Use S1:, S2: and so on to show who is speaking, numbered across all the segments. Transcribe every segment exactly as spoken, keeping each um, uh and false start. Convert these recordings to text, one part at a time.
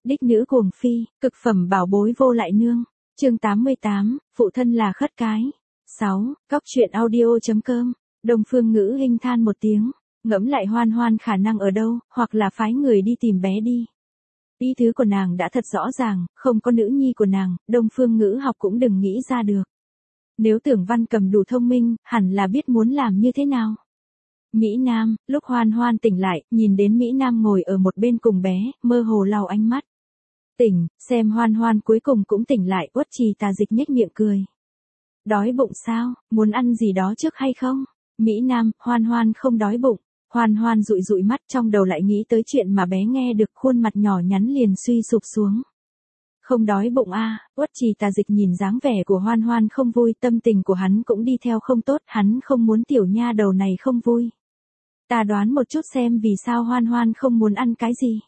S1: Đích nữ cuồng phi, cực phẩm bảo bối vô lại nương. Chương tám mươi tám, phụ thân là khất cái. sáu. Góc truyện audio.com. Đông Phương Ngữ hinh than một tiếng, ngẫm lại Hoan Hoan khả năng ở đâu, hoặc là phái người đi tìm bé đi. Ý tứ của nàng đã thật rõ ràng, không có nữ nhi của nàng, Đông Phương Ngữ học cũng đừng nghĩ ra được. Nếu Tưởng Văn Cầm đủ thông minh, hẳn là biết muốn làm như thế nào. Mỹ Nam, lúc Hoan Hoan tỉnh lại, nhìn đến Mỹ Nam ngồi ở một bên cùng bé, mơ hồ lau ánh mắt. Tỉnh, xem Hoan Hoan cuối cùng cũng tỉnh lại, Uất Trì Tà Dịch nhếch miệng cười. Đói bụng sao, muốn ăn gì đó trước hay không? Mỹ Nam, Hoan Hoan không đói bụng. Hoan Hoan dụi dụi mắt, trong đầu lại nghĩ tới chuyện mà bé nghe được, khuôn mặt nhỏ nhắn liền suy sụp xuống. Không đói bụng a? À, Uất Trì Tà Dịch nhìn dáng vẻ của Hoan Hoan không vui, tâm tình của hắn cũng đi theo không tốt, hắn không muốn tiểu nha đầu này không vui. Ta đoán một chút xem vì sao Hoan Hoan không muốn ăn cái gì.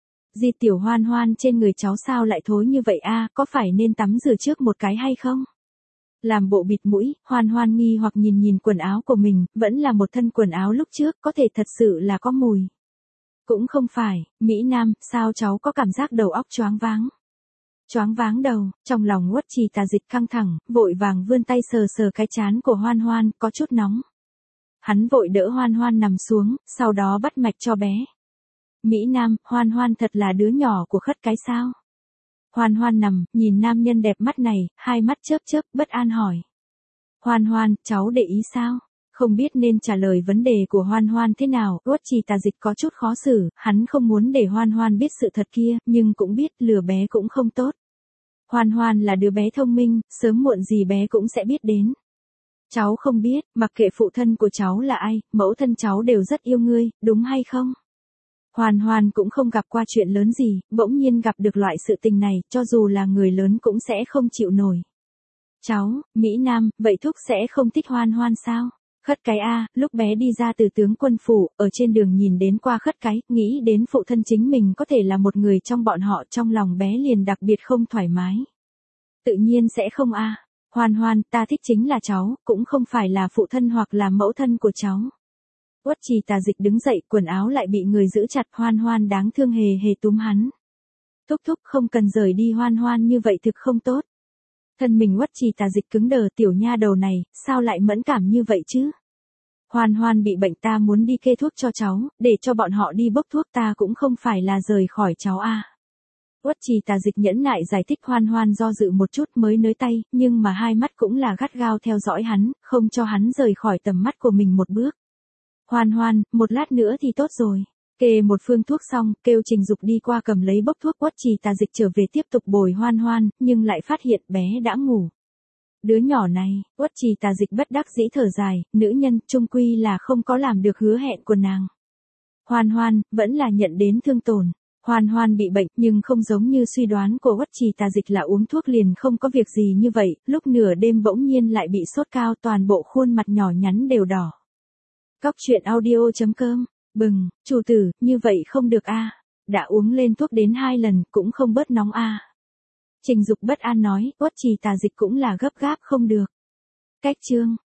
S1: Di tiểu Hoan Hoan trên người cháu sao lại thối như vậy a, à, có phải nên tắm rửa trước một cái hay không? Làm bộ bịt mũi, Hoan Hoan nghi hoặc nhìn nhìn quần áo của mình, vẫn là một thân quần áo lúc trước, có thể thật sự là có mùi. Cũng không phải, Mỹ Nam, sao cháu có cảm giác đầu óc choáng váng? Choáng váng đầu, trong lòng Uất Trì Tà Dịch căng thẳng, vội vàng vươn tay sờ sờ cái trán của Hoan Hoan, có chút nóng. Hắn vội đỡ Hoan Hoan nằm xuống, sau đó bắt mạch cho bé. Mỹ Nam, Hoan Hoan thật là đứa nhỏ của khất cái sao? Hoan Hoan nằm, nhìn nam nhân đẹp mắt này, hai mắt chớp chớp, bất an hỏi. Hoan Hoan, cháu để ý sao? Không biết nên trả lời vấn đề của Hoan Hoan thế nào, Uất Trì Tà Dịch có chút khó xử, hắn không muốn để Hoan Hoan biết sự thật kia, nhưng cũng biết lừa bé cũng không tốt. Hoan Hoan là đứa bé thông minh, sớm muộn gì bé cũng sẽ biết đến. Cháu không biết, mặc kệ phụ thân của cháu là ai, mẫu thân cháu đều rất yêu ngươi, đúng hay không? Hoan Hoan cũng không gặp qua chuyện lớn gì, bỗng nhiên gặp được loại sự tình này, cho dù là người lớn cũng sẽ không chịu nổi. Cháu, Mỹ Nam, vậy thúc sẽ không thích Hoan Hoan sao? Khất cái a, lúc bé đi ra từ tướng quân phủ, ở trên đường nhìn đến qua khất cái, nghĩ đến phụ thân chính mình có thể là một người trong bọn họ, trong lòng bé liền đặc biệt không thoải mái. Tự nhiên sẽ không a. Hoan Hoan, ta thích chính là cháu, cũng không phải là phụ thân hoặc là mẫu thân của cháu. Uất Trì Tà Dịch đứng dậy, quần áo lại bị người giữ chặt, Hoan Hoan đáng thương hề hề túm hắn. Thúc thúc không cần rời đi Hoan Hoan như vậy thực không tốt. Thân mình Uất Trì Tà Dịch cứng đờ, tiểu nha đầu này, sao lại mẫn cảm như vậy chứ? Hoan Hoan bị bệnh, ta muốn đi kê thuốc cho cháu, để cho bọn họ đi bốc thuốc, ta cũng không phải là rời khỏi cháu a. À. Uất Trì Tà Dịch nhẫn nại giải thích, Hoan Hoan do dự một chút mới nới tay, nhưng mà hai mắt cũng là gắt gao theo dõi hắn, không cho hắn rời khỏi tầm mắt của mình một bước. Hoan Hoan, một lát nữa thì tốt rồi. Kê một phương thuốc xong, kêu Trình Dục đi qua cầm lấy bốc thuốc. Uất Trì Tà Dịch trở về tiếp tục bồi Hoan Hoan, nhưng lại phát hiện bé đã ngủ. Đứa nhỏ này, Uất Trì Tà Dịch bất đắc dĩ thở dài, nữ nhân, chung quy là không có làm được hứa hẹn của nàng. Hoan Hoan, vẫn là nhận đến thương tổn. Hoan Hoan bị bệnh, nhưng không giống như suy đoán của Uất Trì Tà Dịch là uống thuốc liền không có việc gì như vậy, lúc nửa đêm bỗng nhiên lại bị sốt cao, toàn bộ khuôn mặt nhỏ nhắn đều đỏ. Góc truyện audio.com, bừng, chủ tử, như vậy không được a, đã uống lên thuốc đến hai lần, cũng không bớt nóng a. Trình Dục bất an nói, Uất Trì Tà Dịch cũng là gấp gáp không được. Cách chương.